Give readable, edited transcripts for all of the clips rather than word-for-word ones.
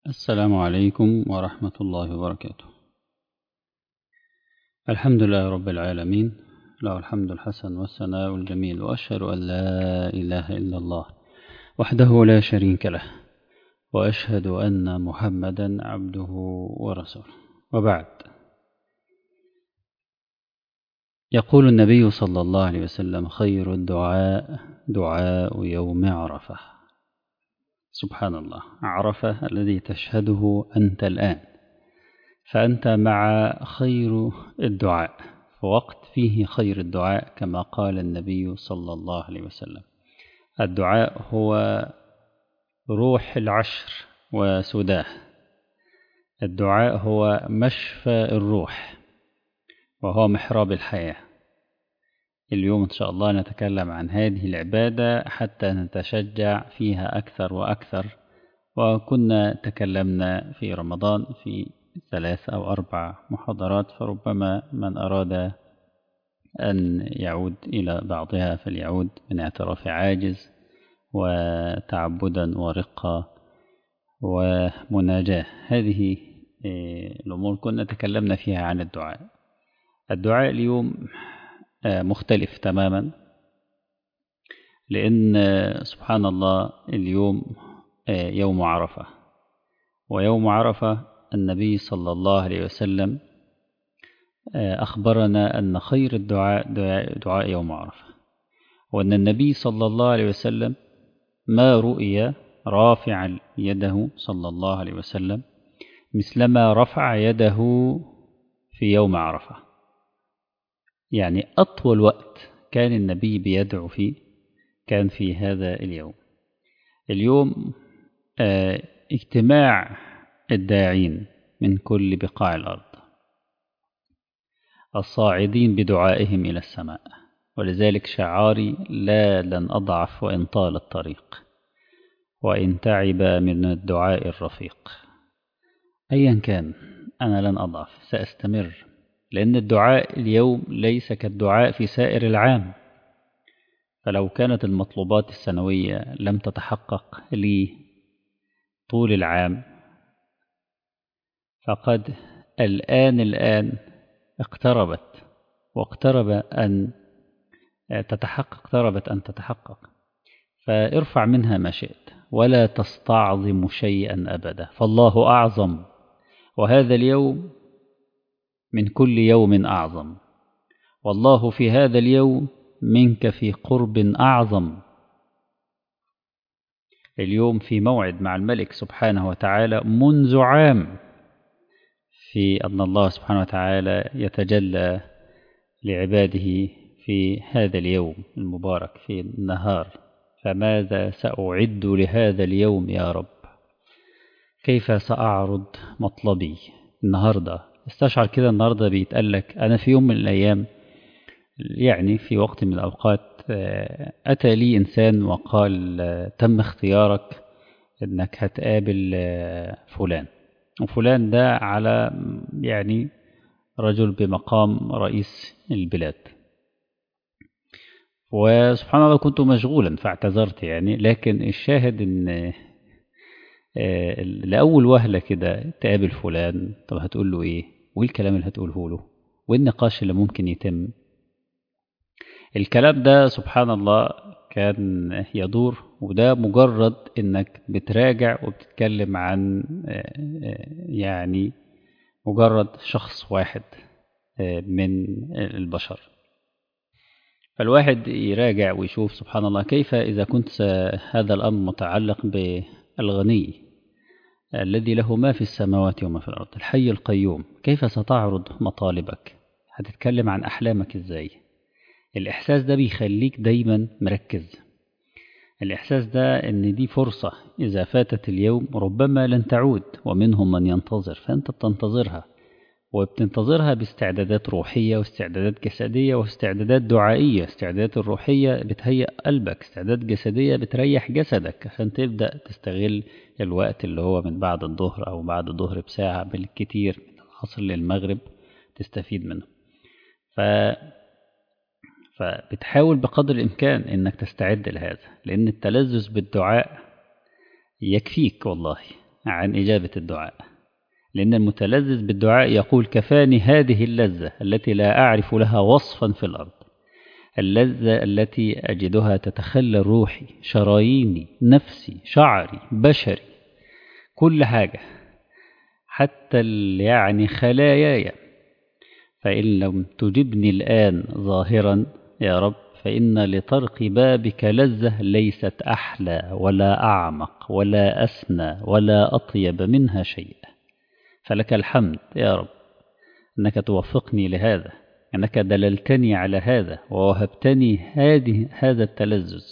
السلام عليكم ورحمة الله وبركاته. الحمد لله رب العالمين، له الحمد الحسن والثناء الجميل، وأشهد أن لا إله إلا الله وحده لا شريك له، وأشهد أن محمدا عبده ورسوله. وبعد، يقول النبي صلى الله عليه وسلم: خير الدعاء دعاء يوم عرفة. سبحان الله، عرفة الذي تشهده أنت الآن، فأنت مع خير الدعاء، في وقت فيه خير الدعاء، كما قال النبي صلى الله عليه وسلم: الدعاء هو روح العشر وسداه، الدعاء هو مشفى الروح، وهو محراب الحياة. اليوم إن شاء الله نتكلم عن هذه العبادة حتى نتشجع فيها أكثر وأكثر. وكنا تكلمنا في رمضان في 3 أو 4 محاضرات، فربما من أراد أن يعود إلى بعضها فليعود من اعتراف عاجز وتعبدا ورقة ومناجاة. هذه الأمور كنا تكلمنا فيها عن الدعاء. الدعاء اليوم مختلف تماما، لأن سبحان الله اليوم يوم عرفة، ويوم عرفة النبي صلى الله عليه وسلم أخبرنا أن خير الدعاء دعاء يوم عرفة، وأن النبي صلى الله عليه وسلم ما رؤي رافعا يده صلى الله عليه وسلم مثلما رفع يده في يوم عرفة. يعني أطول وقت كان النبي بيدعو فيه كان في هذا اليوم. اليوم اجتماع الداعين من كل بقاع الأرض، الصاعدين بدعائهم إلى السماء، ولذلك شعاري: لا لن أضعف وإن طال الطريق، وإن تعب من الدعاء الرفيق. أيا كان أنا لن أضعف، سأستمر، لأن الدعاء اليوم ليس كالدعاء في سائر العام. فلو كانت المطلوبات السنوية لم تتحقق لي طول العام، فقد الآن اقتربت واقترب أن تتحقق، اقتربت أن تتحقق. فارفع منها ما شئت، ولا تستعظم شيئا أبدا، فالله أعظم، وهذا اليوم من كل يوم أعظم، والله في هذا اليوم منك في قرب أعظم. اليوم في موعد مع الملك سبحانه وتعالى منذ عام، في أن الله سبحانه وتعالى يتجلى لعباده في هذا اليوم المبارك في النهار. فماذا سأعد لهذا اليوم يا رب؟ كيف سأعرض مطلبي النهاردة؟ استشعر كده النهاردة بيتقالك أنا في يوم من الأيام، يعني في وقت من الأوقات، أتى لي إنسان وقال: تم اختيارك أنك هتقابل فلان، وفلان ده على يعني رجل بمقام رئيس البلاد. وسبحان الله كنت مشغولا فاعتذرت يعني، لكن الشاهد ان لأول وهلة كده تقابل فلان، طب هتقول له ايه؟ وايه الكلام اللي هتقوله له؟ والنقاش اللي ممكن يتم؟ الكلام ده سبحان الله كان يدور، وده مجرد انك بتراجع وبتتكلم عن يعني مجرد شخص واحد من البشر. فالواحد يراجع ويشوف سبحان الله كيف إذا كنت هذا الأمر متعلق بالغني الذي له ما في السماوات وما في الأرض، الحي القيوم، كيف ستعرض مطالبك؟ هتتكلم عن أحلامك إزاي؟ الإحساس ده بيخليك دايما مركز. الإحساس ده إن دي فرصة إذا فاتت اليوم ربما لن تعود، ومنهم من ينتظر، فأنت بتنتظرها، وبتنتظرها باستعدادات روحية واستعدادات جسدية واستعدادات دعائية. استعدادات الروحية بتهيئ قلبك، استعدادات جسدية بتريح جسدك عشان تبدأ تستغل الوقت اللي هو من بعد الظهر أو بعد الظهر بساعة بالكتير، من العصر للمغرب، تستفيد منه. فبتحاول بقدر الإمكان إنك تستعد لهذا، لأن التلذذ بالدعاء يكفيك والله. عن إجابة الدعاء، لأن المتلذذ بالدعاء يقول كفاني هذه اللذة التي لا أعرف لها وصفا في الأرض، اللذة التي أجدها تتخلل روحي، شراييني، نفسي، شعري، بشري، كل حاجة، حتى يعني خلاياي. فإن لم تجبني الآن ظاهرا يا رب، فإن لطرق بابك لذة ليست أحلى ولا أعمق ولا أسنى ولا أطيب منها شيء. فلك الحمد يا رب أنك توفقني لهذا، أنك دللتني على هذا ووهبتني هذا التلذذ.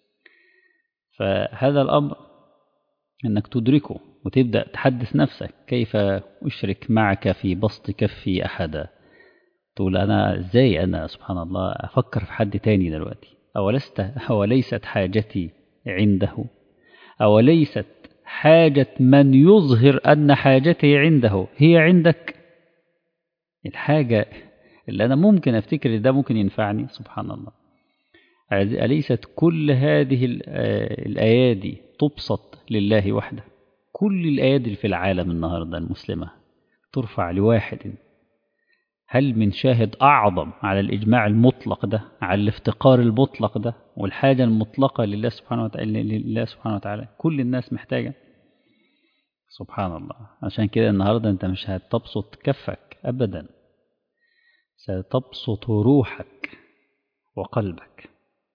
فهذا الأمر أنك تدركه وتبدأ تحدث نفسك كيف أشرك معك في بسط كفي أحدا. تقول أنا إزاي أنا سبحان الله أفكر في حد تاني دلوقتي؟ أوليست حاجتي عنده؟ أوليست حاجة من يظهر أن حاجتي عنده هي عندك؟ الحاجة اللي أنا ممكن أفتكر ده ممكن ينفعني، سبحان الله. أليست كل هذه الأيادي تبسط لله وحده؟ كل الأيادي في العالم النهاردة المسلمة ترفع لواحد. هل من شاهد أعظم على الإجماع المطلق ده، على الافتقار المطلق ده والحاجة المطلقة لله سبحانه وتعالى؟ كل الناس محتاجة، سبحان الله. عشان كده النهاردة أنت مش هتبسط كفك أبدا، ستبسط روحك وقلبك.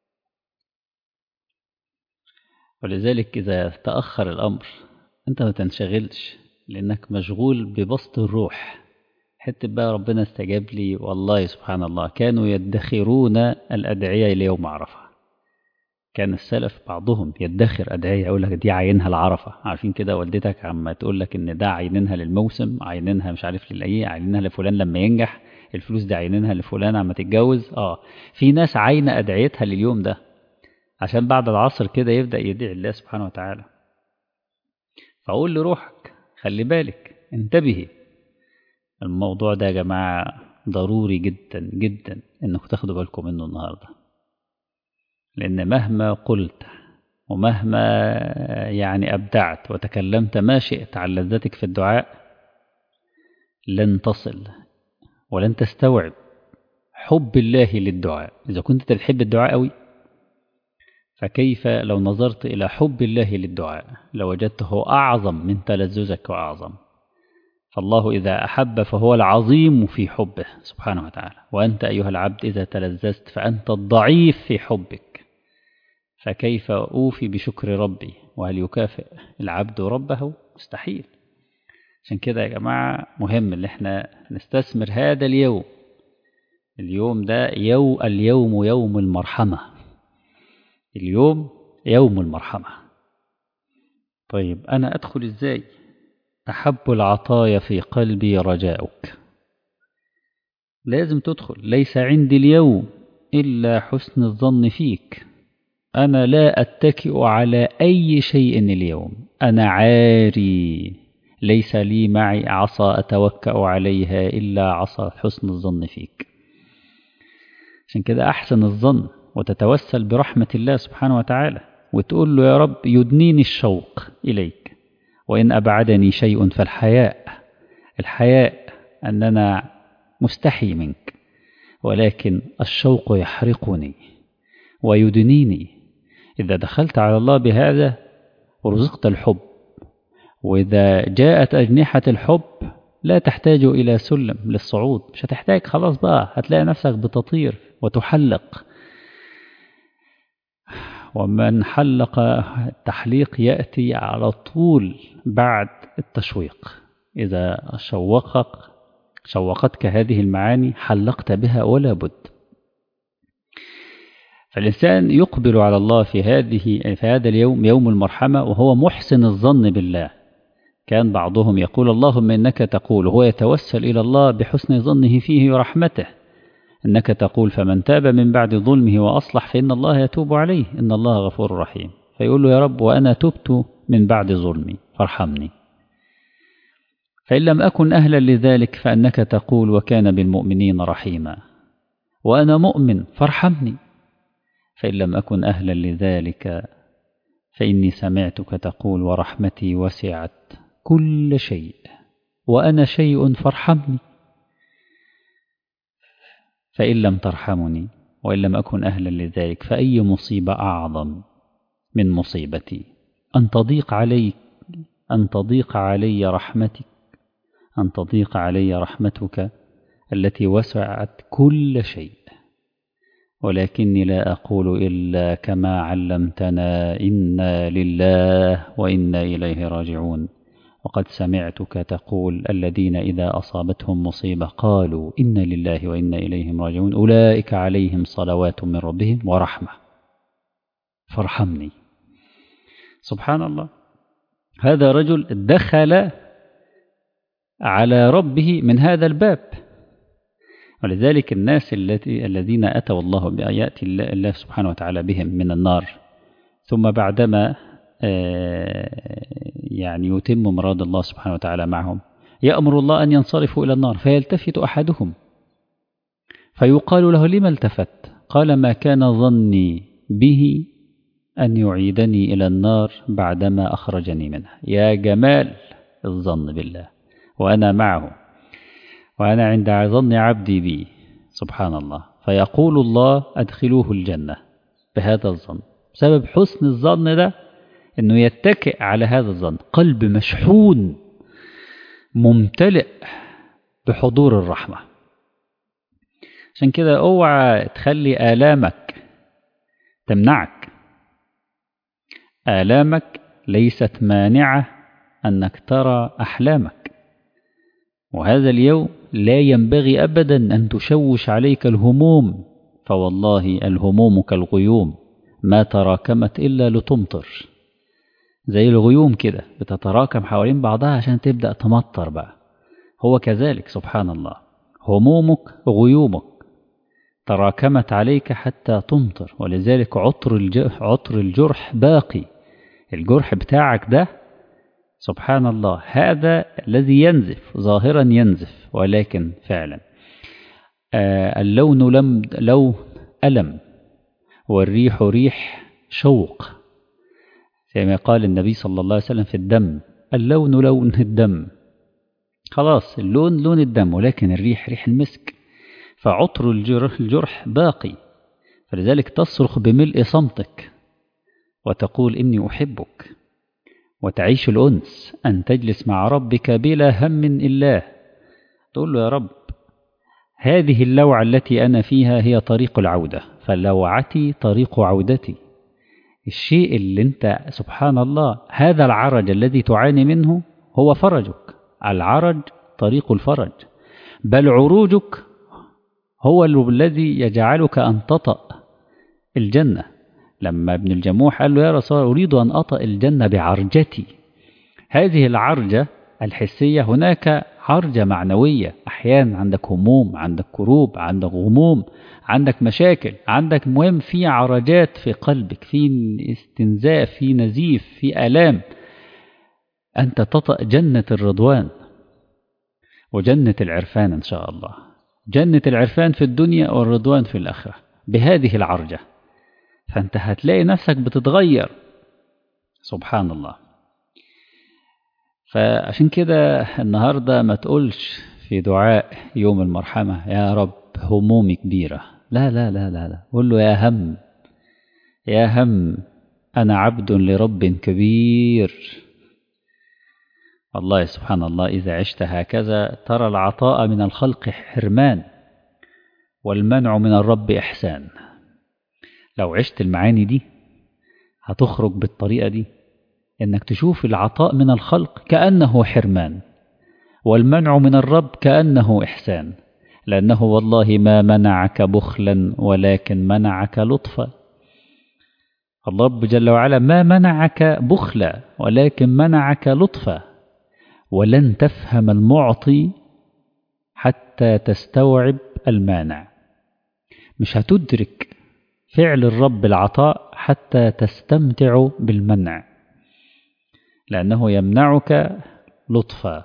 ولذلك إذا تأخر الأمر أنت ما تنشغلش، لأنك مشغول ببسط الروح. حتى بقى ربنا استجاب لي، والله سبحان الله كانوا يدخرون الأدعية ليوم عرفة. كان السلف بعضهم يدخر أدعية، يقول لك دي عينها العرفة. عارفين كده والدتك عما تقول لك إن ده عينينها للموسم، عينينها مش عارف للأيه، عينينها لفلان لما ينجح، الفلوس دي عينينها لفلان عما تتجوز. في ناس عاينة أدعيتها لليوم ده عشان بعد العصر كده يبدأ يدعي الله سبحانه وتعالى. فأقول لروحك خلي بالك، انتبهي. الموضوع ده يا جماعة ضروري جدا جدا انك تاخدوا بالكم منه النهاردة، لأن مهما قلت ومهما يعني أبدعت وتكلمت ما شئت عن لذتك في الدعاء لن تصل ولن تستوعب حب الله للدعاء. إذا كنت تحب الدعاء قوي، فكيف لو نظرت إلى حب الله للدعاء لوجدته أعظم من تلذذك وأعظم. فالله إذا أحب فهو العظيم في حبه سبحانه وتعالى، وأنت أيها العبد إذا تلذذت فأنت الضعيف في حبك. فكيف أوفي بشكر ربي؟ وهل يكافئ العبد ربه؟ مستحيل. عشان كده يا جماعة مهم ان احنا نستثمر هذا اليوم. اليوم ده اليوم يوم المرحمة، اليوم يوم المرحمة. طيب أنا أدخل إزاي؟ أحب العطايا في قلبي رجاؤك. لازم تدخل. ليس عندي اليوم إلا حسن الظن فيك. أنا لا أتكئ على أي شيء اليوم، أنا عاري، ليس لي معي عصا أتوكأ عليها إلا عصا حسن الظن فيك. عشان كده أحسن الظن وتتوسل برحمة الله سبحانه وتعالى وتقول له يا رب يدنيني الشوق إليك، وإن أبعدني شيء فالحياء. الحياء أننا مستحي منك، ولكن الشوق يحرقني ويدنيني. إذا دخلت على الله بهذا ورزقت الحب، وإذا جاءت أجنحة الحب لا تحتاج إلى سلم للصعود، مش هتحتاج خلاص بقى، هتلاقي نفسك بتطير وتحلق. ومن حلق التحليق يأتي على طول بعد التشويق. إذا شوقتك هذه المعاني حلقت بها ولا بد. فالإنسان يقبل على الله في هذا اليوم يوم المرحمة وهو محسن الظن بالله. كان بعضهم يقول اللهم إنك تقول، وهو يتوسل إلى الله بحسن ظنه فيه ورحمته، إنك تقول فمن تاب من بعد ظلمه وأصلح فإن الله يتوب عليه إن الله غفور رحيم. فيقول له يا رب وأنا تبت من بعد ظلمي فارحمني. فإن لم أكن أهلا لذلك فإنك تقول وكان بالمؤمنين رحيما، وأنا مؤمن فارحمني. فإن لم أكن أهلا لذلك فإني سمعتك تقول ورحمتي وسعت كل شيء وأنا شيء فارحمني، فإن لم ترحمني وإن لم أكن أهلا لذلك فأي مصيبة أعظم من مصيبتي أن تضيق علي رحمتك، أن تضيق علي رحمتك التي وسعت كل شيء. ولكني لا أقول إلا كما علمتنا، إنا لله وإنا إليه راجعون. وقد سمعتك تقول الذين إذا أصابتهم مصيبة قالوا إنا لله وإنا إليهم راجعون أولئك عليهم صلوات من ربهم ورحمة فارحمني. سبحان الله، هذا رجل دخل على ربه من هذا الباب. ولذلك الناس الذين أتوا الله بآيات الله سبحانه وتعالى بهم من النار، ثم بعدما يعني يتم مراد الله سبحانه وتعالى معهم يأمر الله أن ينصرفوا إلى النار، فيلتفت أحدهم فيقال له لما التفت؟ قال ما كان ظني به أن يعيدني إلى النار بعدما أخرجني منها. يا جمال الظن بالله، وأنا معه وأنا عند ظن عبدي بي. سبحان الله. فيقول الله أدخلوه الجنة بهذا الظن، بسبب حسن الظن ده، أنه يتكئ على هذا الظن، قلب مشحون ممتلئ بحضور الرحمة. عشان كده اوعى تخلي آلامك تمنعك. آلامك ليست مانعة أنك ترى أحلامك، وهذا اليوم لا ينبغي أبدا أن تشوش عليك الهموم، فوالله الهموم كالغيوم ما تراكمت إلا لتمطر. زي الغيوم كده بتتراكم حوالين بعضها عشان تبدأ تمطر بقى. هو كذلك سبحان الله، همومك غيومك تراكمت عليك حتى تمطر. ولذلك عطر الجرح باقي. الجرح بتاعك ده سبحان الله هذا الذي ينزف ظاهرا، ينزف ولكن فعلا اللون لون ألم، والريح ريح شوق، كما قال النبي صلى الله عليه وسلم في الدم اللون لون الدم. خلاص اللون لون الدم، ولكن الريح ريح المسك. فعطر الجرح باقي، فلذلك تصرخ بملء صمتك وتقول إني أحبك، وتعيش الأنس أن تجلس مع ربك بلا هم إلا تقول له يا رب هذه اللوعة التي أنا فيها هي طريق العودة، فلوعتي طريق عودتي. الشيء اللي أنت سبحان الله هذا العرج الذي تعاني منه هو فرجك. العرج طريق الفرج، بل عروجك هو الذي يجعلك أن تطأ الجنة. لما ابن الجموح قال له يا رسول الله أريد أن أطأ الجنة بعرجتي، هذه العرجة الحسية، هناك عرجة معنوية. أحيانا عندك هموم، عندك كروب، عندك غموم، عندك مشاكل، عندك مهم في عرجات في قلبك، في استنزاف، في نزيف، في آلام. أنت تطأ جنة الرضوان وجنة العرفان إن شاء الله، جنة العرفان في الدنيا والرضوان في الآخرة بهذه العرجة. فأنت هتلاقي نفسك بتتغير سبحان الله. فعشان كده النهاردة ما تقولش في دعاء يوم المرحمة يا رب همومي كبيرة، لا لا لا لا لا، قول له يا هم يا هم أنا عبد لرب كبير. والله سبحان الله إذا عشت هكذا ترى العطاء من الخلق حرمان والمنع من الرب إحسان. لو عشت المعاني دي هتخرج بالطريقة دي، إنك تشوف العطاء من الخلق كأنه حرمان، والمنع من الرب كأنه إحسان، لأنه والله ما منعك بخلا ولكن منعك لطفا. الرب جل وعلا ما منعك بخلا ولكن منعك لطفا. ولن تفهم المعطي حتى تستوعب المانع. مش هتدرك فعل الرب العطاء حتى تستمتع بالمنع، لأنه يمنعك لطفا.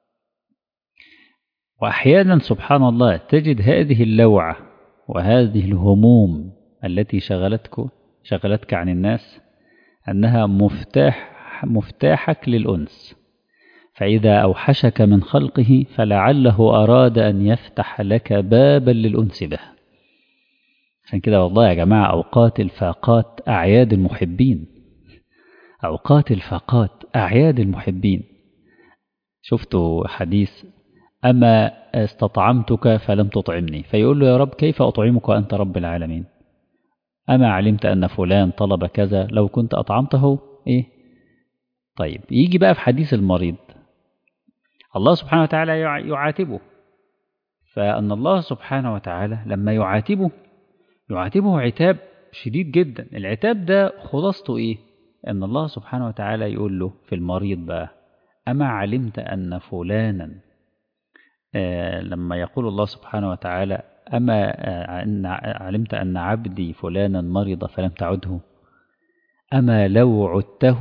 وأحيانا سبحان الله تجد هذه اللوعة وهذه الهموم التي شغلتك عن الناس أنها مفتاحك للأنس. فإذا أوحشك من خلقه فلعله أراد أن يفتح لك بابا للأنس به. عشان كده والله يا جماعة أوقات الفاقات أعياد المحبين، أوقات الفاقات أعياد المحبين. شفتوا حديث أما استطعمتك فلم تطعمني، فيقول له يا رب كيف أطعمك وأنت رب العالمين؟ أما علمت أن فلان طلب كذا لو كنت أطعمته إيه؟ طيب يجي بقى في حديث المريض، الله سبحانه وتعالى يعاتبه، فأن الله سبحانه وتعالى لما يعاتبه عتاب شديد جدا. العتاب ده خلاصته إيه؟ أن الله سبحانه وتعالى يقول له في المريض بقى أما علمت أن فلانا لما يقول الله سبحانه وتعالى أما علمت أن عبدي فلانا مرض فلم تعده، أما لو عدته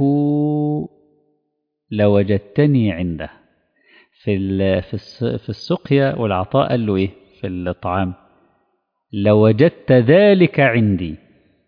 لوجدتني عنده. في السقيا والعطاء قال له إيه في الطعام؟ لوجدت ذلك عندي.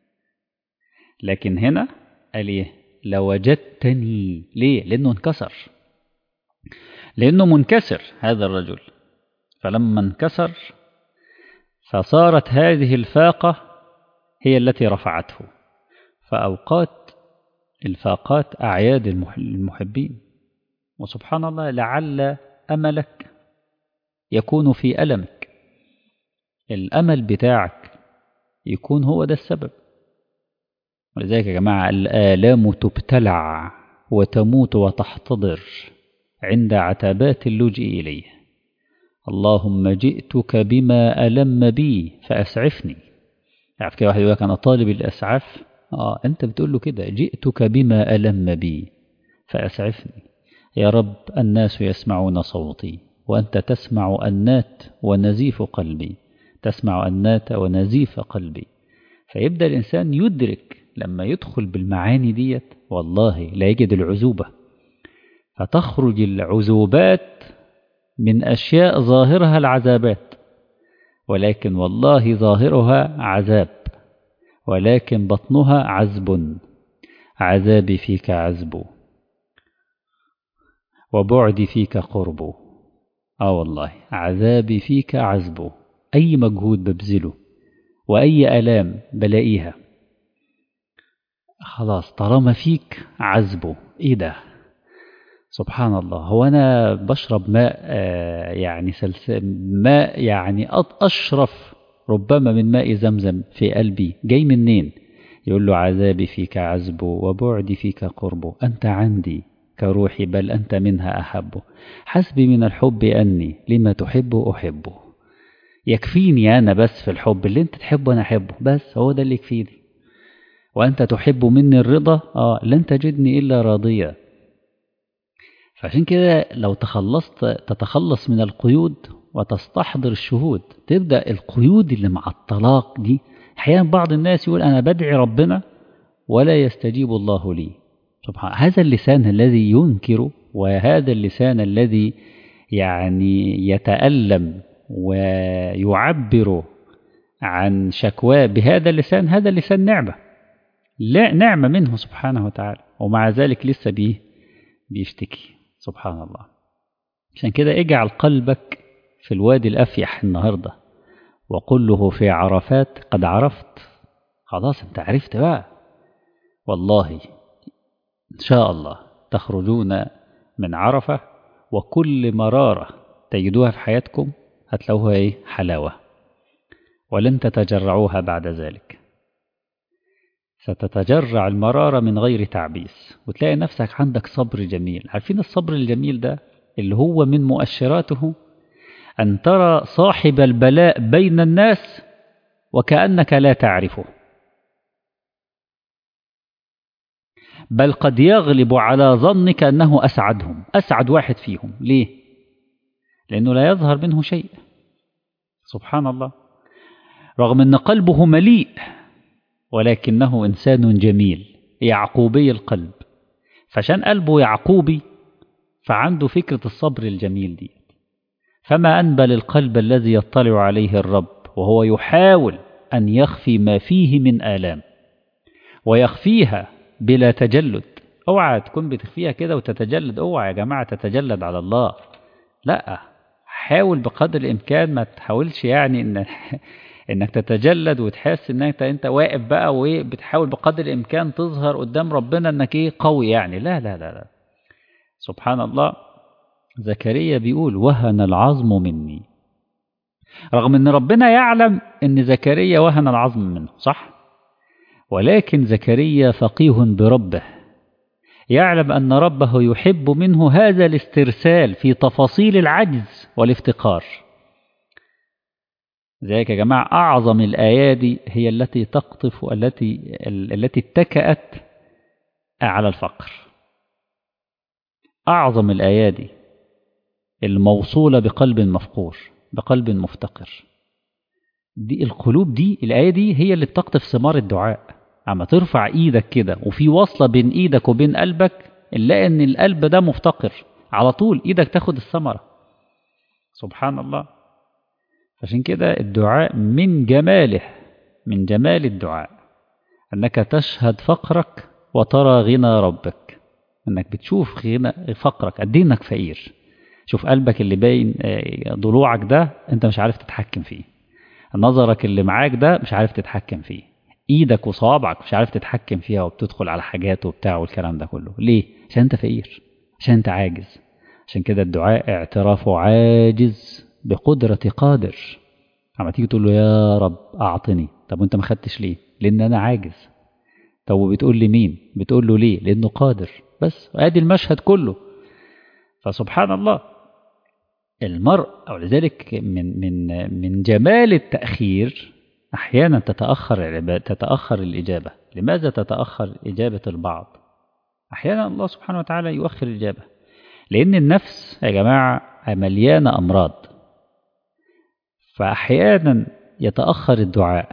لكن هنا قال إيه؟ لوجدتني. ليه؟ لأنه انكسر، لأنه منكسر هذا الرجل. فلما انكسر فصارت هذه الفاقة هي التي رفعته. فأوقات الفاقات أعياد المحبين. وسبحان الله لعل أملك يكون في ألمك، الأمل بتاعك يكون هو ده السبب. ولذلك يا جماعة الآلام تبتلع وتموت وتحتضر عند عتبات اللجئ إليه. اللهم جئتك بما ألم بي فأسعفني. عارف كده واحد يقول لك أنا طالب الأسعاف، أنت بتقول له كده جئتك بما ألم بي فأسعفني. يا رب الناس يسمعون صوتي وأنت تسمع أنات ونزيف قلبي، تسمع أنات ونزيف قلبي. فيبدأ الإنسان يدرك لما يدخل بالمعاني ديت والله لا يجد العزوبة، فتخرج العزوبات من أشياء ظاهرها العذابات، ولكن والله ظاهرها عذاب، ولكن بطنها عذب. عذابي فيك عذب وبعدي فيك قرب. والله عذابي فيك عذب. أي مجهود ببذله وأي آلام بلاقيها خلاص طالما فيك عذبه. إيه ده؟ سبحان الله. هو أنا بشرب ماء يعني ماء يعني أشرف ربما من ماء زمزم في قلبي، جاي منين؟ يقول له عذابي فيك عذب وبعدي فيك قرب، أنت عندي كروحي بل أنت منها أحب، حسبي من الحب أني لما تحب أحبه. يكفيني أنا بس في الحب، اللي أنت تحبه أنا أحبه، بس هو ده اللي يكفيني. وأنت تحب مني الرضا لن تجدني إلا راضيا. فعشان كده لو تتخلص من القيود وتستحضر الشهود، تبدأ القيود اللي مع الطلاق دي. أحيانا بعض الناس يقول أنا بدعي ربنا ولا يستجيب الله لي. سبحان هذا اللسان الذي ينكر، وهذا اللسان الذي يعني يتألم ويعبر عن شكواه بهذا اللسان، هذا اللسان نعمة، لا نعمة منه سبحانه وتعالى، ومع ذلك لسه بيشتكي. سبحان الله. عشان كده اجعل قلبك في الوادي الأفيح النهاردة وقل له في عرفات قد عرفت. خلاص انت عرفت بقى، والله إن شاء الله تخرجون من عرفة وكل مرارة تجدوها في حياتكم هتلاقوها حلاوة، ولن تتجرعوها بعد ذلك. ستتجرع المرارة من غير تعبيس، وتلاقي نفسك عندك صبر جميل. عارفين الصبر الجميل ده اللي هو من مؤشراته أن ترى صاحب البلاء بين الناس وكأنك لا تعرفه، بل قد يغلب على ظنك أنه أسعدهم، أسعد واحد فيهم. ليه؟ لأنه لا يظهر منه شيء. سبحان الله. رغم أن قلبه مليء ولكنه إنسان جميل يعقوبي القلب. فعشان قلبه يعقوبي فعنده فكرة الصبر الجميل دي. فما أنبل القلب الذي يطلع عليه الرب وهو يحاول أن يخفي ما فيه من آلام، ويخفيها بلا تجلد اوعى تكون بتخفيها كده وتتجلد، اوعى يا جماعة تتجلد على الله، لا، حاول بقدر الامكان، ما تحاولش يعني انك تتجلد وتحس انك انت واقف بقى وبتحاول بقدر الامكان تظهر قدام ربنا انك ايه قوي يعني، لا لا لا لا. سبحان الله، زكريا بيقول وهن العظم مني، رغم ان ربنا يعلم ان زكريا وهن العظم منه، صح؟ ولكن زكريا فقيه بربه، يعلم أن ربه يحب منه هذا الاسترسال في تفاصيل العجز والافتقار. ذلك يا جماعة أعظم الآيات هي التي تقطف التي اتكأت على الفقر. أعظم الآيات الموصولة بقلب مفقور، بقلب مفتقر، دي القلوب دي، الآية دي هي اللي بتقطف ثمار الدعاء. أما ترفع إيدك كده وفي وصلة بين إيدك وبين قلبك، نلاقي إن القلب ده مفتقر، على طول إيدك تاخد الثمرة. سبحان الله. عشان كده الدعاء من جماله، من جمال الدعاء أنك تشهد فقرك وترى غنى ربك، أنك بتشوف غنى فقرك قد إيه إنك فقير. شوف قلبك اللي باين ضلوعك ده أنت مش عارف تتحكم فيه، نظرك اللي معاك ده مش عارف تتحكم فيه، ايدك وصوابعك مش عارف تتحكم فيها وبتدخل على حاجات وبتاع والكلام ده كله. ليه؟ عشان انت فقير، عشان انت عاجز. عشان كده الدعاء اعترافه عاجز بقدرة قادر. اما تيجي تقول له يا رب اعطني، طب وانت ما خدتش ليه؟ لان انا عاجز. طب وبتقول لي مين؟ بتقول له ليه؟ لانه قادر. بس ادي المشهد كله. فسبحان الله، المرء أو لذلك من جمال التأخير أحيانا تتأخر الإجابة. لماذا تتأخر إجابة البعض؟ أحيانا الله سبحانه وتعالى يؤخر الإجابة لأن النفس يا جماعة مليانة أمراض، فأحيانا يتأخر الدعاء،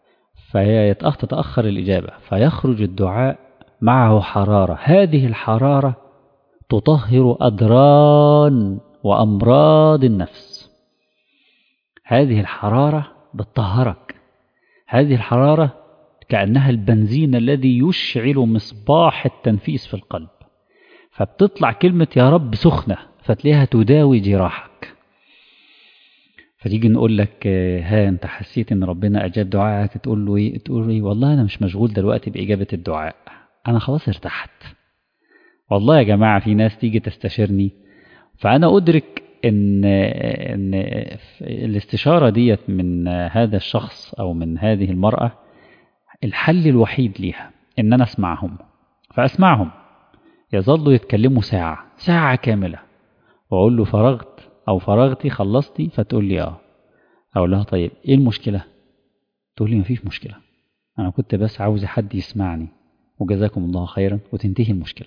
تتأخر الإجابة، فيخرج الدعاء معه حرارة، هذه الحرارة تطهر أدران وأمراض النفس. هذه الحرارة بتطهرك، هذه الحرارة كأنها البنزين الذي يشعل مصباح التنفيس في القلب، فبتطلع كلمة يا رب سخنة فتلاقيها تداوي جراحك. فتيجي نقول لك ها انت حسيت ان ربنا اجاب دعائك؟ تقول له ايه؟ تقول له والله انا مش مشغول دلوقتي باجابة الدعاء، انا خلاص ارتحت. والله يا جماعة في ناس تيجي تستشيرني فأنا أدرك إن الاستشارة ديت من هذا الشخص أو من هذه المرأة الحل الوحيد ليها إن أنا أسمعهم. فأسمعهم يظلوا يتكلموا ساعة كاملة، وأقول له فرغت أو فرغتي خلصتي؟ فتقول لي أقول لها طيب إيه المشكلة؟ تقول لي مفيش مشكلة، أنا كنت بس عاوز حد يسمعني وجزاكم الله خيرا وتنتهي المشكلة.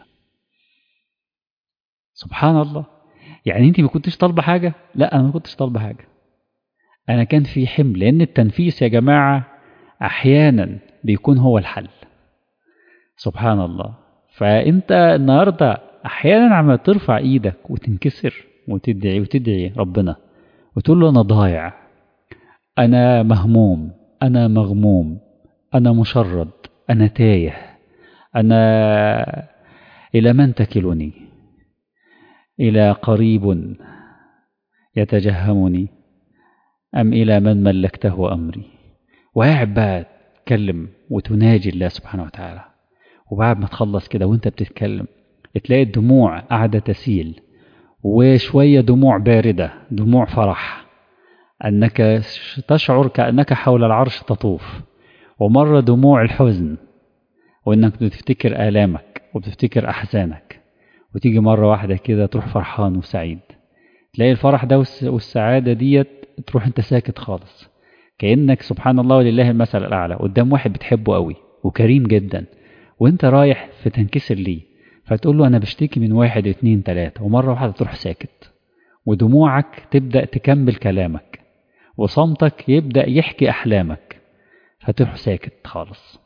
سبحان الله. يعني انت ما كنتش طالبه حاجه؟ لا انا ما كنتش طالبه حاجه، انا كان في حمل، لان التنفيس يا جماعه احيانا بيكون هو الحل. سبحان الله. فانت النهارده احيانا عم ترفع ايدك وتنكسر وتدعي ربنا وتقول له انا ضايع، انا مهموم، انا مغموم، انا مشرد، انا تايه، انا الى من تكلني؟ الى قريب يتجهمني أم إلى من ملكته أمري؟ وقاعد بقى تتكلم وتناجي الله سبحانه وتعالى، وبعد ما تخلص كده وانت بتتكلم تلاقي الدموع قاعدة تسيل، وشوية دموع باردة، دموع فرح، أنك تشعر كأنك حول العرش تطوف، ومرة دموع الحزن وأنك بتفتكر آلامك وبتفتكر أحزانك، وتيجي مرة واحدة كده تروح فرحان وسعيد. تلاقي الفرح ده والسعادة ديت تروح انت ساكت خالص، كأنك سبحان الله ولله المثل الأعلى قدام واحد بتحبه قوي وكريم جدا، وانت رايح في تنكسر ليه، فتقول له أنا بشتكي من 1 2 3، ومرة واحدة تروح ساكت، ودموعك تبدأ تكمل كلامك، وصمتك يبدأ يحكي أحلامك، فتروح ساكت خالص.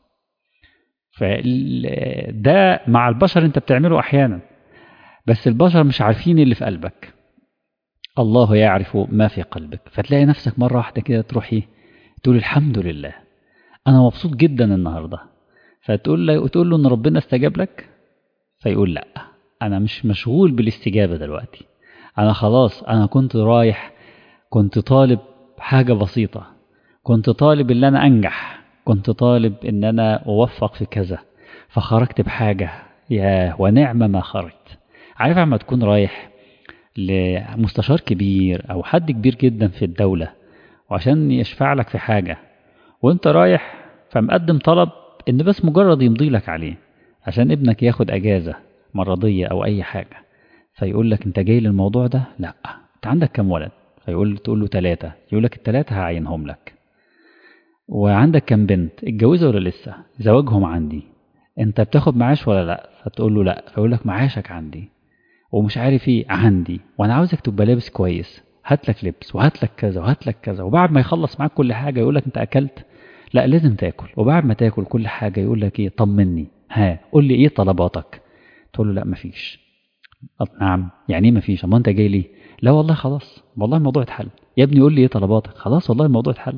فده مع البشر انت بتعمله أحيانا، بس البشر مش عارفين اللي في قلبك، الله يعرف ما في قلبك. فتلاقي نفسك مرة واحدة كده تروحي تقول الحمد لله أنا مبسوط جدا النهاردة، تقول له إن ربنا استجاب لك، فيقول لا، أنا مش مشغول بالاستجابة دلوقتي، أنا خلاص، أنا كنت رايح، كنت طالب حاجة بسيطة، كنت طالب إن أنا أنجح، كنت طالب إن أنا أوفق في كذا، فخرجت بحاجة، يا ونعم ما خرجت. عارف لما تكون رايح لمستشار كبير أو حد كبير جدا في الدولة وعشان يشفع لك في حاجة، وانت رايح فمقدم طلب ان بس مجرد يمضي لك عليه عشان ابنك ياخد اجازة مرضية او اي حاجة، فيقول لك انت جاي للموضوع ده؟ لا. انت عندك كم ولد؟ تقول له 3، يقول لك ال3 هعينهم لك. وعندك كم بنت؟ اتجوزوا ولا لسه؟ زواجهم عندي. انت بتاخد معاش ولا لا؟ فتقول له لا، فيقول لك معاشك عندي، ومش عارف ايه عندي، وانا عاوزك تبقى لابس كويس، هات لك لبس وهات لك كذا وهات لك كذا. وبعد ما يخلص معاك كل حاجه يقول لك انت اكلت؟ لا، لازم تاكل. وبعد ما تاكل كل حاجه يقول لك ايه؟ طمني، ها قول لي ايه طلباتك؟ تقول له لا مفيش. طب نعم، يعني ايه مفيش؟ اما انت جاي ليه؟ لا والله خلاص، والله الموضوع اتحل. يا ابني قول لي ايه طلباتك؟ خلاص والله الموضوع اتحل.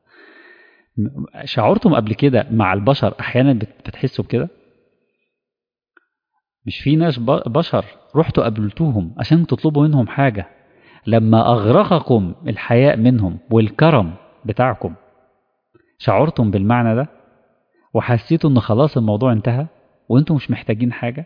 شعرتم قبل كده مع البشر احيانا بتحسوا بكده؟ مش في ناس بشر رحتوا قابلتوهم عشان تطلبوا منهم حاجه، لما أغرقكم الحياء منهم والكرم بتاعكم شعرتم بالمعنى ده وحسيتوا إن خلاص الموضوع انتهى وإنتم مش محتاجين حاجة؟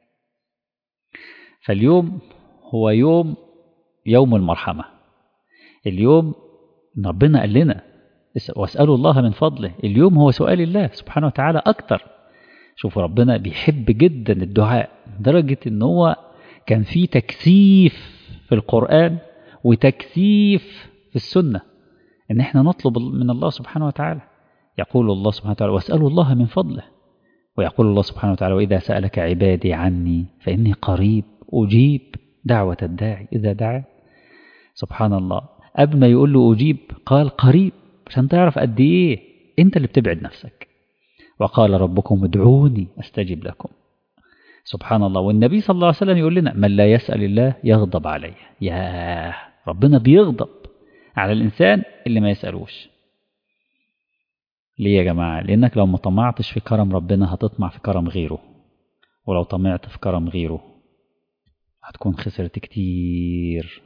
فاليوم هو يوم المرحمة. اليوم ربنا قال لنا واسألوا الله من فضله، اليوم هو سؤال الله سبحانه وتعالى أكتر. شوفوا ربنا بيحب جدا الدعاء لدرجة إن هو كان في تكثيف في القرآن وتكثيف في السنة إن إحنا نطلب من الله سبحانه وتعالى. يقول الله سبحانه وتعالى واسألوا الله من فضله، ويقول الله سبحانه وتعالى وإذا سألك عبادي عني فإني قريب أجيب دعوة الداعي إذا دعا. سبحان الله، قبل ما يقول له أجيب قال قريب، عشان تعرف قد إيه أنت اللي بتبعد نفسك. وقال ربكم ادعوني أستجب لكم. سبحان الله. والنبي صلى الله عليه وسلم يقول لنا من لا يسأل الله يغضب عليه. يا ربنا بيغضب على الإنسان اللي ما يسألوش. ليه يا جماعة؟ لأنك لو ما طمعتش في كرم ربنا هتطمع في كرم غيره، ولو طمعت في كرم غيره هتكون خسرت كتير.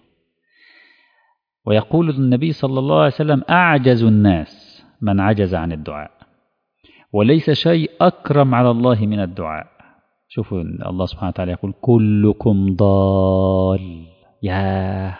ويقول النبي صلى الله عليه وسلم أعجز الناس من عجز عن الدعاء، وليس شيء أكرم على الله من الدعاء. شوفوا الله سبحانه وتعالى يقول كلكم ضال. يا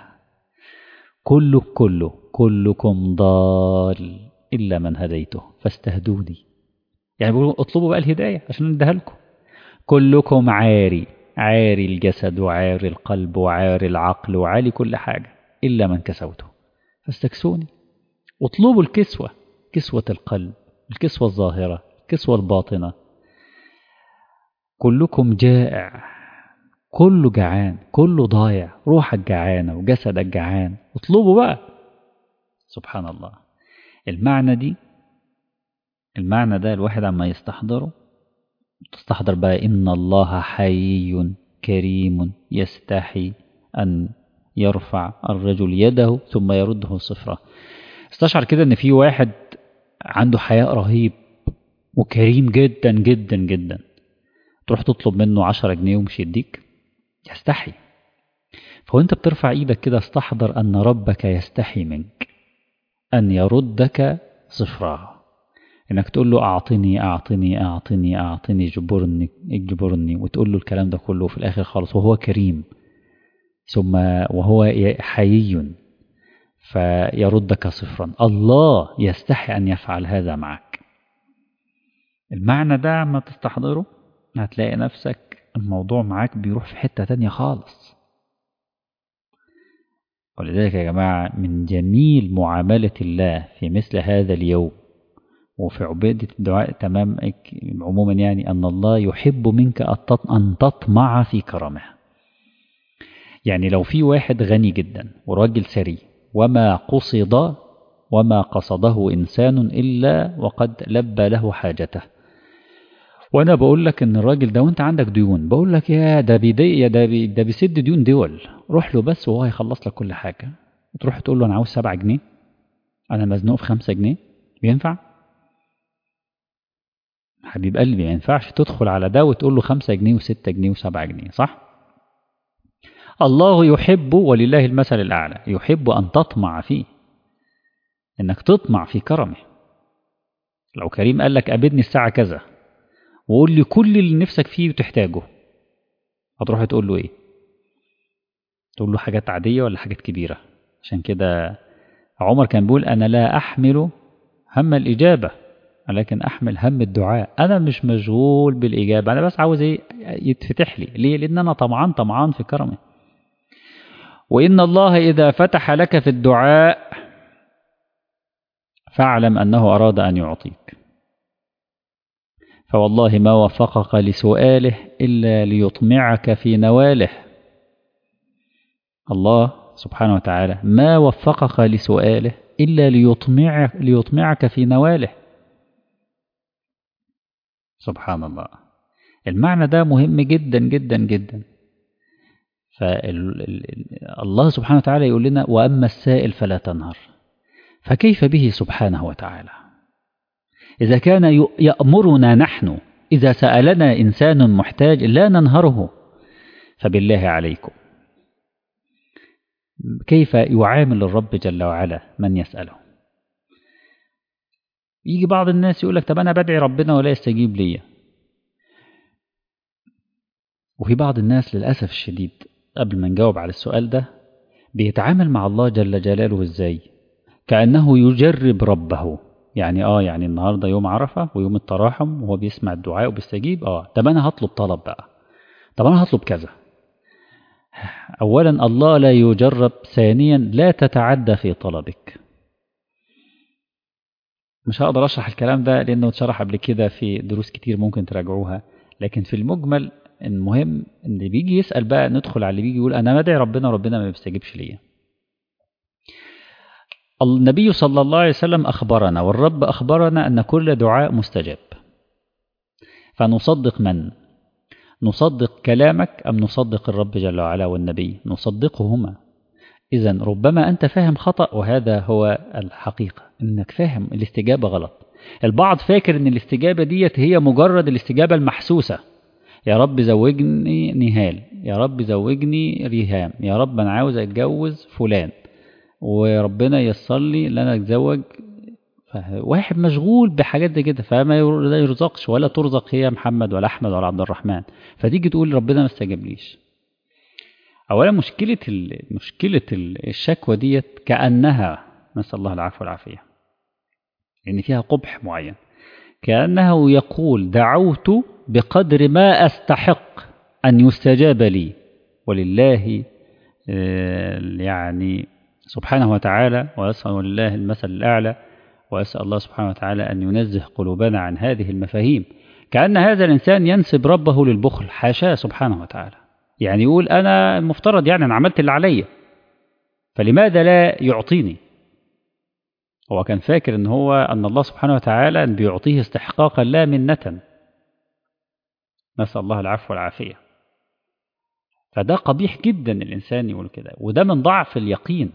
كلكم ضال إلا من هديته فاستهدوني. يعني بيقولوا اطلبوا بقى الهداية عشان نديها لكم. كلكم عاري، عاري الجسد وعاري القلب وعاري العقل وعاري كل حاجة إلا من كسوته فاستكسوني. اطلبوا الكسوة، كسوة القلب، الكسوة الظاهرة، الكسوة الباطنة. كلكم جائع، كله جعان، كله ضايع، روحك جعانة وجسدك جعان، اطلبوا بقى. سبحان الله. المعنى ده الواحد عما يستحضره، تستحضر بقى إن الله حي كريم يستحي أن يرفع الرجل يده ثم يرده صفرا. استشعر كده إن في واحد عنده حياء رهيب وكريم جدا جدا جدا، تروح تطلب منه 10 جنيه ومش يديك، يستحي. فوانت بترفع ايدك كده استحضر أن ربك يستحي منك أن يردك صفرا، انك تقول له اعطني اعطني اعطني اعطني اجبرني اجبرني، وتقول له الكلام ده كله في الاخر خالص وهو كريم ثم وهو حيي فيردك صفرا. الله يستحي ان يفعل هذا معك. المعنى ده ما تستحضره هتلاقي نفسك الموضوع معاك بيروح في حتة تانية خالص. ولذلك يا جماعة من جميل معاملة الله في مثل هذا اليوم وفي عبادة الدعاء تمام عموما، يعني أن الله يحب منك أن تطمع في كرمه. يعني لو في واحد غني جدا وراجل ثري وما قصده إنسان إلا وقد لبى له حاجته، وأنا بقول لك إن الراجل ده وأنت عندك ديون، بقول لك يا ده ده بيسد ديون دول، روح له بس وهو هيخلص لك كل حاجة. تروح تقول له أنا عاوز 7 جنيه، أنا مزنوق في 5 جنيه، ينفع؟ حبيب قلبي ما ينفعش تدخل على ده وتقول له 5 جنيه و6 جنيه و7 جنيه، صح؟ الله يحب، ولله المثل الأعلى، يحب أن تطمع فيه، إنك تطمع في كرمه. لو كريم قال لك قابلني الساعة كذا وقول لي كل اللي نفسك فيه وتحتاجه، هتروح تقول له إيه؟ تقول له حاجات عادية ولا حاجات كبيرة؟ عشان كده عمر كان بيقول أنا لا أحمل هم الإجابة ولكن أحمل هم الدعاء. أنا مش مشغول بالإجابة، أنا بس عاوز إيه؟ يتفتح لي. ليه؟ لأن أنا طمعان في كرمه. وإن الله إذا فتح لك في الدعاء فاعلم أنه أراد أن يعطيك، فوالله ما وفقك لسؤاله إلا ليطمعك في نواله. الله سبحانه وتعالى ما وفقك لسؤاله إلا ليطمعك في نواله. سبحان الله. المعنى ده مهم جدا جدا جدا. فالله سبحانه وتعالى يقول لنا وأما السائل فلا تنهر، فكيف به سبحانه وتعالى إذا كان يأمرنا نحن إذا سألنا إنسان محتاج لا ننهره، فبالله عليكم كيف يعامل الرب جل وعلا من يسأله؟ يجي بعض الناس يقول لك طب أنا بدعي ربنا ولا يستجيب لي. وفي بعض الناس للأسف الشديد قبل ما نجاوب على السؤال ده بيتعامل مع الله جل جلاله إزاي؟ كأنه يجرب ربه. يعني النهاردة يوم عرفة ويوم التراحم وهو بيسمع الدعاء وبيستجيب. طب أنا هطلب طلب بقى، طب أنا هطلب كذا. أولا الله لا يجرب، ثانيا لا تتعدى في طلبك. مش هقدر أشرح الكلام ده لأنه اتشرح قبل كده في دروس كتير ممكن تراجعوها، لكن في المجمل المهم إن اللي بيجي يسأل بقى ندخل على اللي بيجي يقول أنا بدعي ربنا ما بيستجيبش ليا. النبي صلى الله عليه وسلم أخبرنا والرب أخبرنا أن كل دعاء مستجاب. فنصدق من؟ نصدق كلامك أم نصدق الرب جل وعلا والنبي؟ نصدقهما. إذن ربما أنت فاهم خطأ، وهذا هو الحقيقة، إنك فاهم الاستجابة غلط. البعض فاكر إن الاستجابة ديت هي مجرد الاستجابة المحسوسة، يا رب زوجني نهال، يا رب زوجني ريهام، يا رب أنا عاوز أتجوز فلان وربنا ييسر لي ان انا اتزوج. واحد مشغول بحاجات زي كده فما يرزقش ولا ترزق هي محمد ولا احمد ولا عبد الرحمن، فتيجي تقول ربنا ما استجابليش. اولا مشكله الشكوى ديت كانها، نسال الله العفو والعافيه، لان فيها قبح معين، كانه يقول دعوت بقدر ما استحق ان يستجاب لي، ولله يعني سبحانه وتعالى، وأسأل الله المثل الأعلى، وأسأل الله سبحانه وتعالى أن ينزه قلوبنا عن هذه المفاهيم. كأن هذا الإنسان ينسب ربه للبخل، حاشاه سبحانه وتعالى. يعني يقول أنا المفترض أنا عملت اللي عليا، فلماذا لا يعطيني؟ هو كان فاكر أن الله سبحانه وتعالى بيعطيه استحقاقا لا منة. نسأل الله العفو والعافية. فده قبيح جدا الإنسان يقول كده، وده من ضعف اليقين،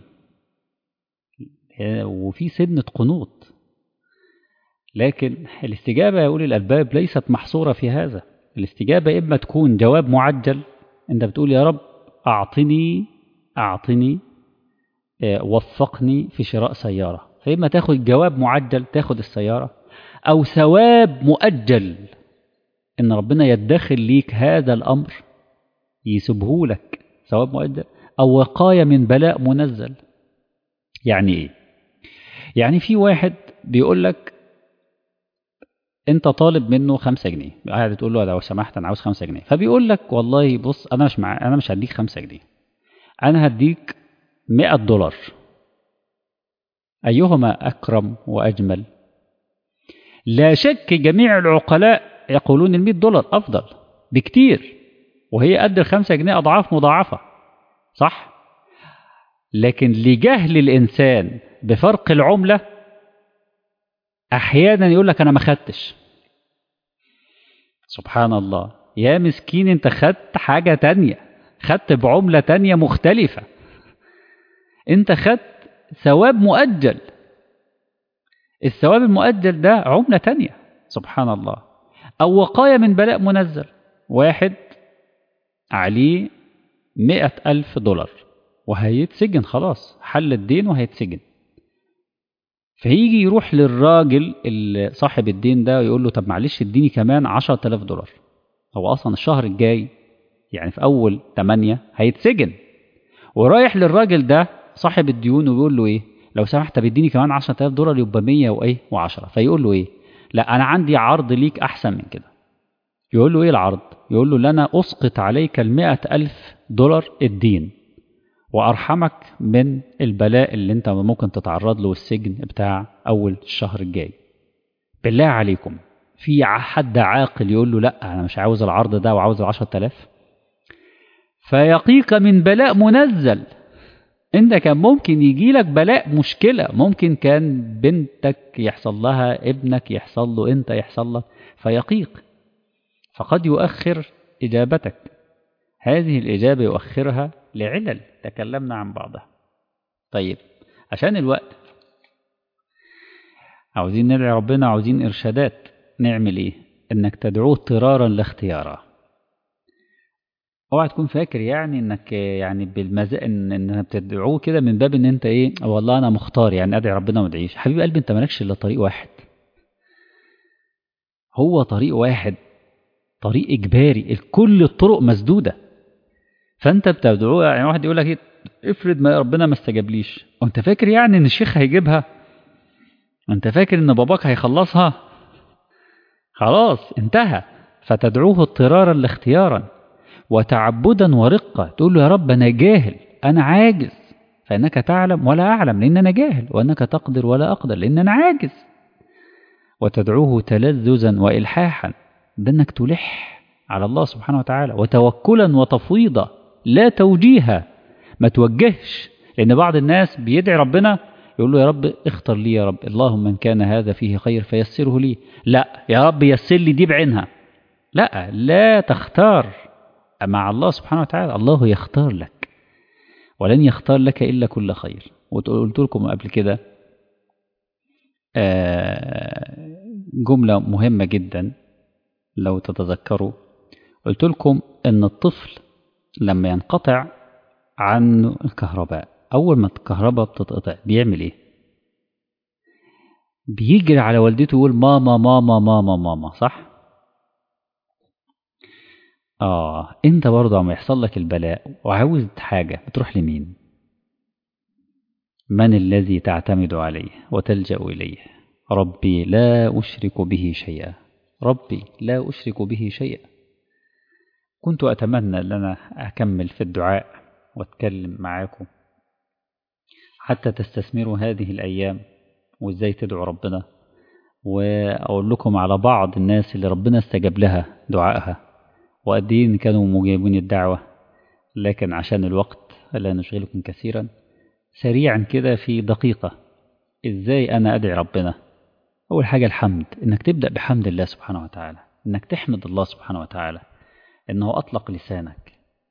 وفي سنة قنوط. لكن الاستجابة يقول الألباب ليست محصورة في هذا. الاستجابة إما تكون جواب معجل، أنت بتقول يا رب أعطني وفقني في شراء سيارة، فإما تاخد جواب معجل تاخد السيارة، أو ثواب مؤجل إن ربنا يدخل ليك هذا الأمر يسبه لك ثواب مؤجل، أو وقاية من بلاء منزل. يعني إيه؟ يعني في واحد بيقول لك انت طالب منه 5 جنيه، قاعد تقول له لو سمحت انا عاوز 5 جنيه، فبيقول لك والله بص انا مش هديك 5 جنيه، انا هديك $100. ايهما اكرم واجمل؟ لا شك جميع العقلاء يقولون $100 افضل بكتير، وهي قد 5 جنيه اضعاف مضاعفه، صح؟ لكن لجهل الانسان بفرق العمله احيانا يقول لك انا ما خدتش. سبحان الله، يا مسكين انت خدت حاجة تانية، خدت بعملة تانية مختلفة، انت خدت ثواب مؤجل. الثواب المؤجل ده عملة تانية. سبحان الله. أو وقاية من بلاء منزل. واحد عليه 100,000 دولار وهيتسجن خلاص، حل الدين وهيتسجن، فيجي يروح للراجل اللي صاحب الدين ده ويقول له طب معلش اديني كمان 10,000 دولار. هو أصلا الشهر الجاي يعني في أول 8 هيتسجن، ورايح للراجل ده صاحب الديون ويقول له إيه؟ لو سمحت بيديني كمان 10,000 دولار يبقى 100 وإيه و10. فيقول له إيه؟ لا أنا عندي عرض ليك أحسن من كده. يقول له إيه العرض؟ يقول له لنا أسقط عليك 100,000 دولار الدين وأرحمك من البلاء اللي أنت ممكن تتعرض له، السجن بتاع أول الشهر الجاي. بالله عليكم في حد عاقل يقول له لا أنا مش عاوز العرض ده وعاوز 10,000؟ فيقيك من بلاء منزل. انت كان ممكن يجي لك بلاء، مشكلة، ممكن كان بنتك يحصل لها، ابنك يحصل له، انت يحصل لك، فيقيك. فقد يؤخر إجابتك. هذه الإجابة يؤخرها لعلل تكلمنا عن بعضها. طيب عشان الوقت عاوزين ندعي ربنا، عاوزين إرشادات. نعمل إيه؟ إنك تدعوه اضطرارا لا اختيارا. اوعى تكون فاكر يعني انك يعني انك بتدعوه كده من باب ان انت ايه والله انا مختار يعني ادعي ربنا ما ادعيش. حبيب قلبي انت مالكش الا طريق واحد، هو طريق واحد، طريق اجباري، كل الطرق مسدوده. فانت بتدعوه يعني واحد يقول لك ايه افرض ما ربنا ما استجابليش، وانت فاكر يعني ان الشيخ هيجيبها؟ وانت فاكر ان باباك هيخلصها؟ خلاص انتهى. فتدعوه اضطرارا لا اختيارا وتعبدا ورقة. تقول له يا رب أنا جاهل، أنا عاجز، فإنك تعلم ولا أعلم لأن أنا جاهل، وأنك تقدر ولا أقدر لأن أنا عاجز. وتدعوه تلذذا وإلحاحا، بأنك تلح على الله سبحانه وتعالى، وتوكلا وتفويضا لا توجيها. ما توجهش، لأن بعض الناس بيدعي ربنا يقول له يا رب اختر لي، يا رب اللهم من كان هذا فيه خير فيسره لي. لا يا رب يسر لي دي بعينها. لا، لا تختار مع الله سبحانه وتعالى، الله يختار لك، ولن يختار لك إلا كل خير. وقلت لكم قبل كده جملة مهمة جدا لو تتذكروا. قلت لكم أن الطفل لما ينقطع عن الكهرباء، أول ما الكهرباء بتتقطع بيعمل إيه؟ بيجري على والدته يقول ماما ماما ماما ماما، صح؟ انت برضه عم يحصل لك البلاء وعاوز حاجة بتروح لمين؟ من الذي تعتمد عليه وتلجأ إليه؟ ربي لا أشرك به شيئا، ربي لا أشرك به شيئا. كنت أتمنى أن أنا أكمل في الدعاء وأتكلم معاكم حتى تستثمروا هذه الأيام وإزاي تدعوا ربنا، وأقول لكم على بعض الناس اللي ربنا استجاب لها دعائها وقدين كانوا مجيبين الدعوة. لكن عشان الوقت لا نشغلكم كثيرا، سريعا كده في دقيقة إزاي أنا أدعي ربنا. أول حاجة الحمد، إنك تبدأ بحمد الله سبحانه وتعالى، إنك تحمد الله سبحانه وتعالى إنه أطلق لسانك،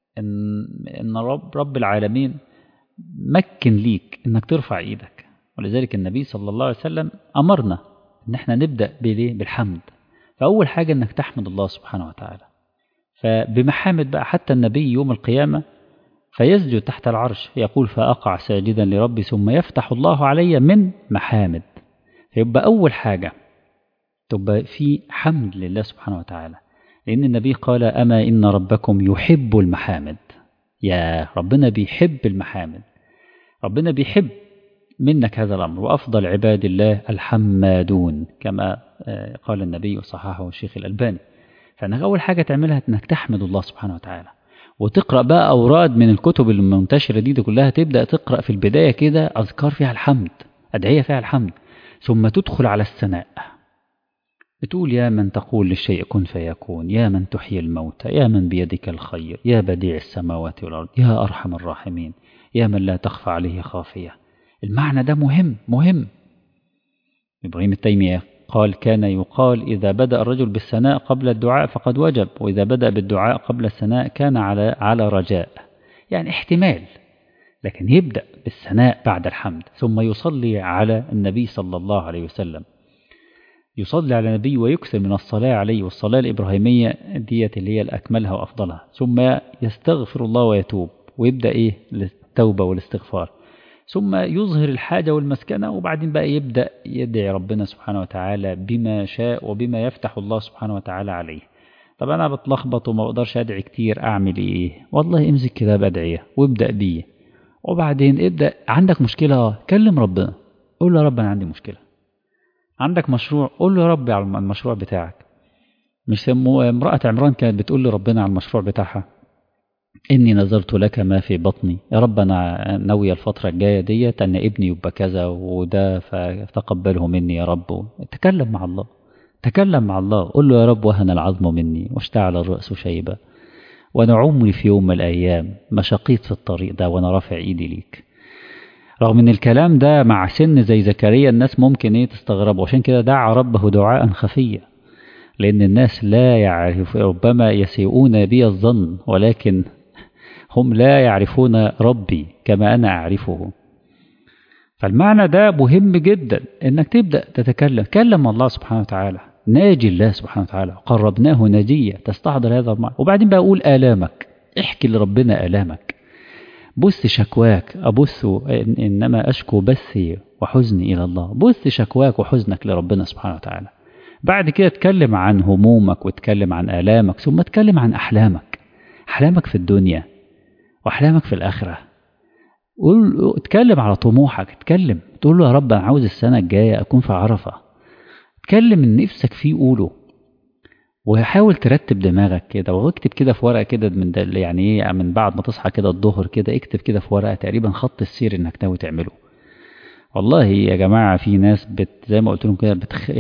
إن رب العالمين مكن ليك إنك ترفع إيدك. ولذلك النبي صلى الله عليه وسلم أمرنا إن احنا نبدأ بالحمد. فأول حاجة إنك تحمد الله سبحانه وتعالى. فبمحامد بقى حتى النبي يوم القيامة فيسجد تحت العرش يقول فأقع ساجدا لربي ثم يفتح الله علي من محامد. فيبقى أول حاجة تبقى في حمد لله سبحانه وتعالى، لأن النبي قال أما إن ربكم يحب المحامد. يا ربنا بيحب المحامد، ربنا بيحب منك هذا الأمر. وأفضل عباد الله الحمادون كما قال النبي وصححه الشيخ الألباني. فأنك أول حاجة تعملها أنك تحمد الله سبحانه وتعالى، وتقرأ بقى أوراد من الكتب المنتشرة دي كلها. تبدأ تقرأ في البداية كده أذكار فيها الحمد، أدعية فيها الحمد، ثم تدخل على الثناء. بتقول يا من تقول للشيء كن فيكون، يا من تحيي الموتى، يا من بيدك الخير، يا بديع السماوات والأرض، يا أرحم الراحمين، يا من لا تخفى عليه خافية. المعنى ده مهم مهم. إبراهيم التيمية قال كان يقال إذا بدأ الرجل بالثناء قبل الدعاء فقد وجب، وإذا بدأ بالدعاء قبل الثناء كان على رجاء، يعني احتمال. لكن يبدأ بالثناء بعد الحمد، ثم يصلي على النبي صلى الله عليه وسلم. يصلي على النبي ويكثر من الصلاة عليه، والصلاة الإبراهيمية ديت اللي هي الأكملها وأفضلها، ثم يستغفر الله ويتوب ويبدأ إيه للتوبة والاستغفار، ثم يظهر الحاجة والمسكنة، وبعدين بقى يبدأ يدعي ربنا سبحانه وتعالى بما شاء وبما يفتح الله سبحانه وتعالى عليه. طب أنا بتلخبط وما بقدرش أدعي كتير، أعمل إيه؟ والله امسك كتاب أدعية وابدأ بيه، وبعدين ابدأ. عندك مشكلة كلم ربنا، قول له يا رب أنا عندي مشكلة. عندك مشروع، قول له يا رب على المشروع بتاعك. مش امرأة عمران كانت بتقول لربنا على المشروع بتاعها إني نذرت لك ما في بطني، يا رب أنا ناوية الفترة الجاية ديت أن ابني يبقى كذا وده، فتقبله مني يا رب. تكلم مع الله، تكلم مع الله، قل له يا رب وهن العظم مني واشتعل الرأس شيبا ونعمني في يوم من الأيام ما شقيت في الطريق ده وأنا رافع إيدي ليك. رغم ان الكلام ده مع سن زي زكريا الناس ممكن ايه تستغربه، عشان كده دعا ربه دعاء خفيا، لان الناس لا يعرف، ربما يسيئون بي الظن ولكن هم لا يعرفون ربي كما انا اعرفه. فالمعنى ده مهم جدا، انك تبدأ تتكلم، كلم الله سبحانه وتعالى، ناجي الله سبحانه وتعالى، قربناه ناجية، تستحضر هذا المعنى، وبعدين بقى قول آلامك، احكي لربنا آلامك، بث شكواك، أبث إنما أشكو بثي وحزني إلى الله، بث شكواك وحزنك لربنا سبحانه وتعالى. بعد كده اتكلم عن همومك واتكلم عن آلامك، ثم اتكلم عن أحلامك، أحلامك في الدنيا وأحلامك في الآخرة. اتكلم على طموحك، اتكلم تقول له يا رب أنا عاوز السنة الجاية أكون في عرفة. اتكلم من نفسك فيه قوله، وحاول ترتب دماغك كده، واكتب كده في ورقة كده من ده، يعني ايه، من بعد ما تصحى كده الظهر كده اكتب كده في ورقة تقريبا خط السير انك ناوي تعمله. والله يا جماعة في ناس زي ما قلت لهم كده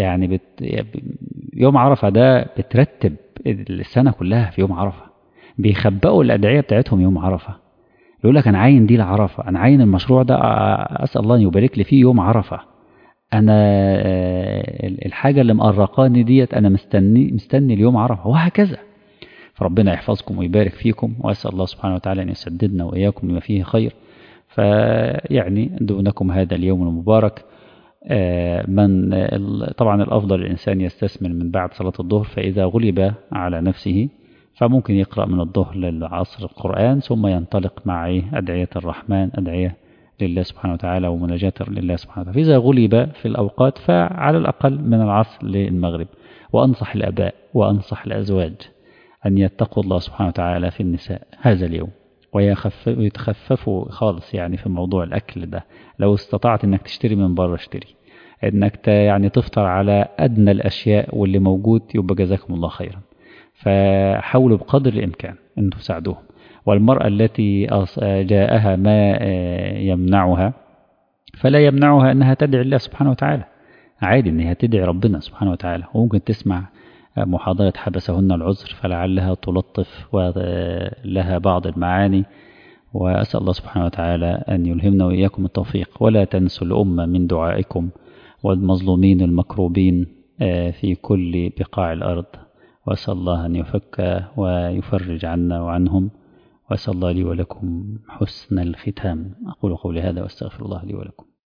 يوم عرفة ده بترتب السنة كلها في يوم عرفة، بيخبئوا الأدعية بتاعتهم يوم عرفة، يقول لك أنا عاين دي لعرفة، أنا عاين المشروع ده أسأل الله أن يبارك لي فيه يوم عرفة، أنا الحاجة اللي مقرقاني ديت أنا مستني اليوم عرفة، وهكذا. فربنا يحفظكم ويبارك فيكم، وأسأل الله سبحانه وتعالى أن يسددنا وإياكم لما فيه خير. فيعني دونكم هذا اليوم المبارك، طبعا الأفضل الإنسان يستثمر من بعد صلاة الظهر، فإذا غلب على نفسه فممكن يقرأ من الظهر للعصر القرآن، ثم ينطلق مع أدعية الرحمن، أدعية لله سبحانه وتعالى ومناجاة لله سبحانه وتعالى. فإذا غلب في الأوقات فعلى الأقل من العصر للمغرب. وأنصح الآباء وأنصح الأزواج أن يتقوا الله سبحانه وتعالى في النساء هذا اليوم، ويتخففوا خالص يعني في موضوع الأكل ده. لو استطعت أنك تشتري من بره اشتري، أنك يعني تفطر على أدنى الأشياء واللي موجود يبقى جزاكم الله خيرا. فحاولوا بقدر الإمكان أن تساعدوهم. والمرأة التي جاءها ما يمنعها فلا يمنعها أنها تدعي الله سبحانه وتعالى، عادي أنها تدعي ربنا سبحانه وتعالى، وممكن تسمع محاضرة حبسهن العذر فلعلها تلطف ولها بعض المعاني. وأسأل الله سبحانه وتعالى أن يلهمنا وإياكم التوفيق. ولا تنسوا الأمة من دعائكم والمظلومين المكروبين في كل بقاع الأرض. وأسأل الله أن يفك ويفرج عنا وعنهم. وأسأل الله لي ولكم حسن الختام. أقول قولي هذا وأستغفر الله لي ولكم.